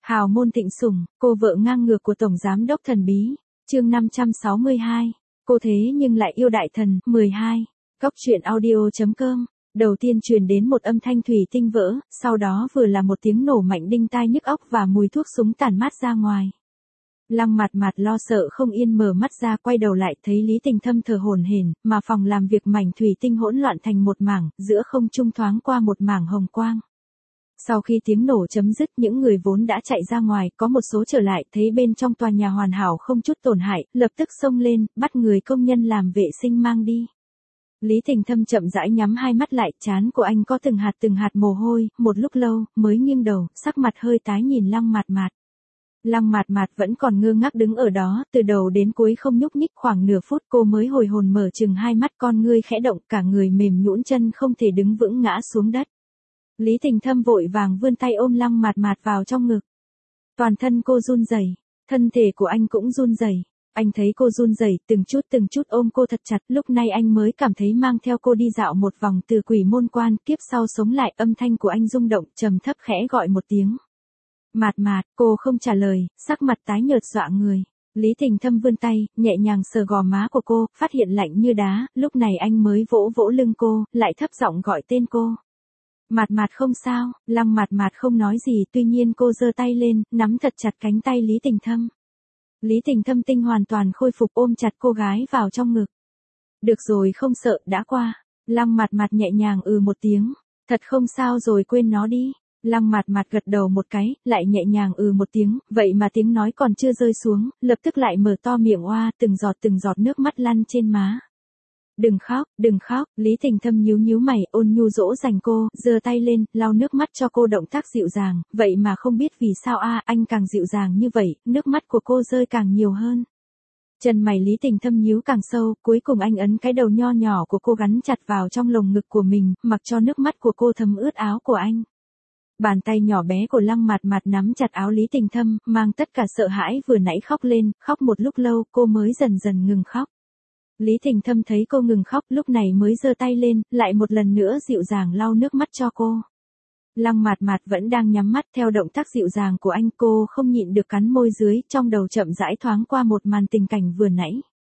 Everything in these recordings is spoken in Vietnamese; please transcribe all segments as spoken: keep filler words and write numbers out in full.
Hào môn thịnh sủng, cô vợ ngang ngược của Tổng Giám đốc thần bí, chương năm trăm sáu mươi hai, cô thế nhưng lại yêu đại thần, mười hai, Cóc truyện audio.com, đầu tiên truyền đến một âm thanh thủy tinh vỡ, sau đó vừa là một tiếng nổ mạnh đinh tai nhức óc và mùi thuốc súng tản mát ra ngoài. Lăng Mạt Mạt lo sợ không yên mở mắt ra quay đầu lại thấy Lý Tình Thâm thở hổn hển, mà phòng làm việc mảnh thủy tinh hỗn loạn thành một mảng, giữa không trung thoáng qua một mảng hồng quang. Sau khi tiếng nổ chấm dứt những người vốn đã chạy ra ngoài, có một số trở lại thấy bên trong tòa nhà hoàn hảo không chút tổn hại, lập tức xông lên, bắt người công nhân làm vệ sinh mang đi. Lý Tình Thâm chậm rãi nhắm hai mắt lại, trán của anh có từng hạt từng hạt mồ hôi, một lúc lâu, mới nghiêng đầu, sắc mặt hơi tái nhìn Lăng Mạt Mạt. Lăng Mạt Mạt vẫn còn ngơ ngác đứng ở đó, từ đầu đến cuối không nhúc nhích, khoảng nửa phút cô mới hồi hồn mở chừng hai mắt, con ngươi khẽ động, cả người mềm nhũn, chân không thể đứng vững ngã xuống đất. Lý Tình Thâm vội vàng vươn tay ôm Lăng Mạt Mạt vào trong ngực. Toàn thân cô run rẩy, thân thể của anh cũng run rẩy. Anh thấy cô run rẩy, từng chút từng chút ôm cô thật chặt, lúc này anh mới cảm thấy mang theo cô đi dạo một vòng từ quỷ môn quan, kiếp sau sống lại, âm thanh của anh rung động, trầm thấp khẽ gọi một tiếng. Mạt Mạt, cô không trả lời, sắc mặt tái nhợt dọa người. Lý Tình Thâm vươn tay, nhẹ nhàng sờ gò má của cô, phát hiện lạnh như đá, lúc này anh mới vỗ vỗ lưng cô, lại thấp giọng gọi tên cô. Mạt Mạt không sao, Lăng Mạt Mạt không nói gì, tuy nhiên cô giơ tay lên, nắm thật chặt cánh tay Lý Tình Thâm. Lý Tình Thâm tinh hoàn toàn khôi phục ôm chặt cô gái vào trong ngực. Được rồi, không sợ, đã qua. Lăng Mạt Mạt nhẹ nhàng ừ một tiếng. Thật không sao rồi, quên nó đi. Lăng Mạt Mạt gật đầu một cái, lại nhẹ nhàng ừ một tiếng, vậy mà tiếng nói còn chưa rơi xuống, lập tức lại mở to miệng oa, từng giọt từng giọt nước mắt lăn trên má. Đừng khóc, đừng khóc, Lý Tình Thâm nhíu nhíu mày, ôn nhu dỗ dành cô, giơ tay lên, lau nước mắt cho cô, động tác dịu dàng, vậy mà không biết vì sao a, anh càng dịu dàng như vậy, nước mắt của cô rơi càng nhiều hơn. Chân mày Lý Tình Thâm nhíu càng sâu, cuối cùng anh ấn cái đầu nho nhỏ của cô gắn chặt vào trong lồng ngực của mình, mặc cho nước mắt của cô thấm ướt áo của anh. Bàn tay nhỏ bé của Lăng Mạt Mạt nắm chặt áo Lý Tình Thâm, mang tất cả sợ hãi vừa nãy khóc lên, khóc một lúc lâu, cô mới dần dần ngừng khóc. Lý Tình Thâm thấy cô ngừng khóc, lúc này mới giơ tay lên, lại một lần nữa dịu dàng lau nước mắt cho cô. Lăng Mạt Mạt vẫn đang nhắm mắt, theo động tác dịu dàng của anh, cô không nhịn được cắn môi dưới, trong đầu chậm rãi thoáng qua một màn tình cảnh vừa nãy.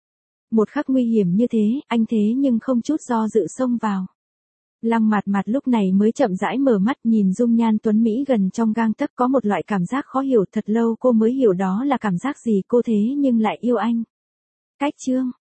Một khắc nguy hiểm như thế, anh thế nhưng không chút do dự xông vào. Lăng Mạt Mạt lúc này mới chậm rãi mở mắt, nhìn dung nhan tuấn mỹ gần trong gang tấc, có một loại cảm giác khó hiểu, thật lâu cô mới hiểu đó là cảm giác gì, cô thế nhưng lại yêu anh. Cách chương